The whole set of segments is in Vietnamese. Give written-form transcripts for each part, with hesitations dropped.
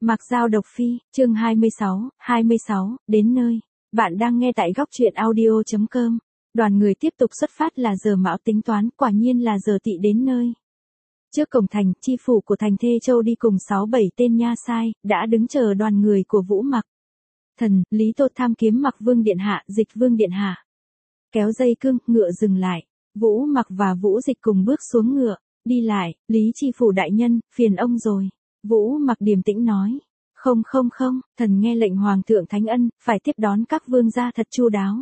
Mặc Dao độc phi, chương 26, đến nơi. Bạn đang nghe tại góc truyện audio.com. Đoàn người tiếp tục xuất phát là giờ mão tính toán, quả nhiên là giờ tỵ đến nơi. Trước cổng thành, chi phủ của thành Thê Châu đi cùng 6-7 tên nha sai, đã đứng chờ đoàn người của Vũ Mặc. Thần, Lý Tô tham kiếm Mặc Vương điện hạ, Dịch Vương điện hạ. Kéo dây cương, ngựa dừng lại. Vũ Mặc và Vũ Dịch cùng bước xuống ngựa, đi lại, Lý chi phủ đại nhân, phiền ông rồi. Vũ Mặc điềm tĩnh nói. Không, thần nghe lệnh Hoàng thượng Thánh Ân, phải tiếp đón các vương gia thật chu đáo.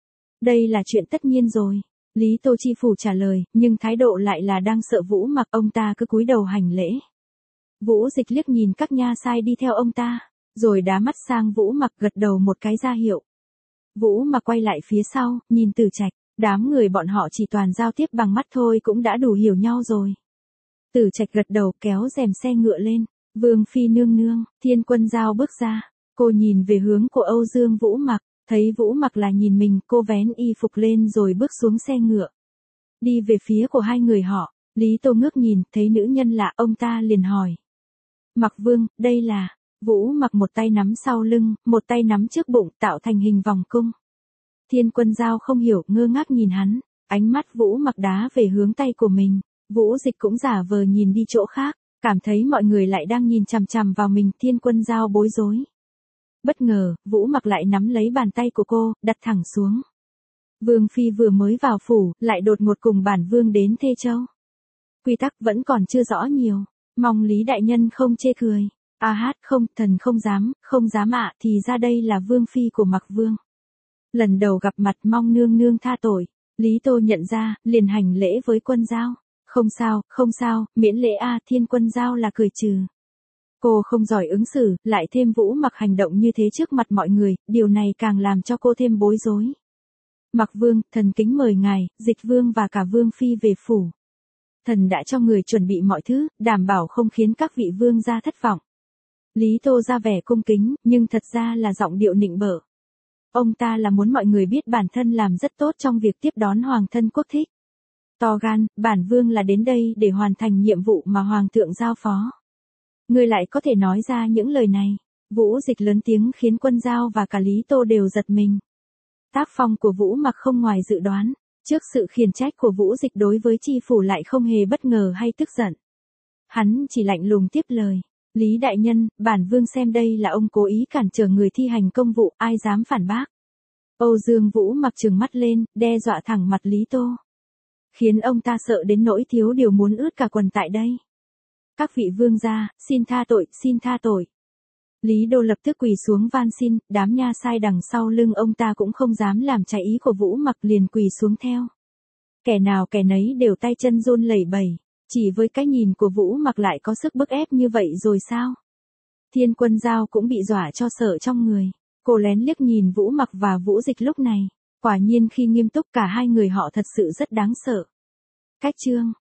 Đây là chuyện tất nhiên rồi. Lý Tô chi phủ trả lời, nhưng thái độ lại là đang sợ Vũ Mặc, ông ta cứ cúi đầu hành lễ. Vũ Dịch liếc nhìn các nha sai đi theo ông ta, rồi đá mắt sang Vũ Mặc gật đầu một cái ra hiệu. Vũ Mặc quay lại phía sau, nhìn Tử Trạch, đám người bọn họ chỉ toàn giao tiếp bằng mắt thôi cũng đã đủ hiểu nhau rồi. Tử Trạch gật đầu kéo rèm xe ngựa lên. Vương phi nương nương, Thiên Quân Dao bước ra. Cô nhìn về hướng của Âu Dương Vũ Mặc, thấy Vũ Mặc là nhìn mình, cô vén y phục lên rồi bước xuống xe ngựa. Đi về phía của hai người họ, Lý Tô ngước nhìn, thấy nữ nhân lạ, ông ta liền hỏi. Mặc Vương, đây là... Vũ Mặc một tay nắm sau lưng, một tay nắm trước bụng, tạo thành hình vòng cung. Thiên Quân Dao không hiểu, ngơ ngác nhìn hắn, ánh mắt Vũ Mặc đá về hướng tay của mình. Vũ Dịch cũng giả vờ nhìn đi chỗ khác. Cảm thấy mọi người lại đang nhìn chằm chằm vào mình, Thiên Quân Dao bối rối. Bất ngờ, Vũ Mặc lại nắm lấy bàn tay của cô, đặt thẳng xuống. Vương phi vừa mới vào phủ, lại đột ngột cùng bản vương đến Thê Châu. Quy tắc vẫn còn chưa rõ nhiều, mong Lý đại nhân không chê cười. Không, thần không dám ạ, thì ra đây là vương phi của Mặc Vương. Lần đầu gặp mặt mong nương nương tha tội. Lý Tô nhận ra, liền hành lễ với Quân Dao. Không sao, miễn lễ Thiên Quân Dao là cười trừ. Cô không giỏi ứng xử, lại thêm Vũ Mặc hành động như thế trước mặt mọi người, điều này càng làm cho cô thêm bối rối. Mặc Vương, thần kính mời ngài, Dịch Vương và cả Vương phi về phủ. Thần đã cho người chuẩn bị mọi thứ, đảm bảo không khiến các vị vương gia thất vọng. Lý Tô ra vẻ cung kính, nhưng thật ra là giọng điệu nịnh bợ. Ông ta là muốn mọi người biết bản thân làm rất tốt trong việc tiếp đón hoàng thân quốc thích. To gan, bản vương là đến đây để hoàn thành nhiệm vụ mà hoàng thượng giao phó. Ngươi lại có thể nói ra những lời này. Vũ Dịch lớn tiếng khiến Quân Dao và cả Lý Tô đều giật mình. Tác phong của Vũ Mặc không ngoài dự đoán. Trước sự khiển trách của Vũ Dịch đối với chi phủ lại không hề bất ngờ hay tức giận. Hắn chỉ lạnh lùng tiếp lời. Lý đại nhân, bản vương xem đây là ông cố ý cản trở người thi hành công vụ, ai dám phản bác. Âu Dương Vũ Mặc trừng mắt lên, đe dọa thẳng mặt Lý Tô. Khiến ông ta sợ đến nỗi thiếu điều muốn ướt cả quần tại đây. Các vị vương gia, xin tha tội. Lý Đô lập tức quỳ xuống van xin, đám nha sai đằng sau lưng ông ta cũng không dám làm trái ý của Vũ Mặc liền quỳ xuống theo. Kẻ nào kẻ nấy đều tay chân run lẩy bẩy, chỉ với cái nhìn của Vũ Mặc lại có sức bức ép như vậy rồi sao? Thiên Quân Dao cũng bị dọa cho sợ trong người, cô lén liếc nhìn Vũ Mặc và Vũ Dịch lúc này. Quả nhiên khi nghiêm túc cả hai người họ thật sự rất đáng sợ. Cách chương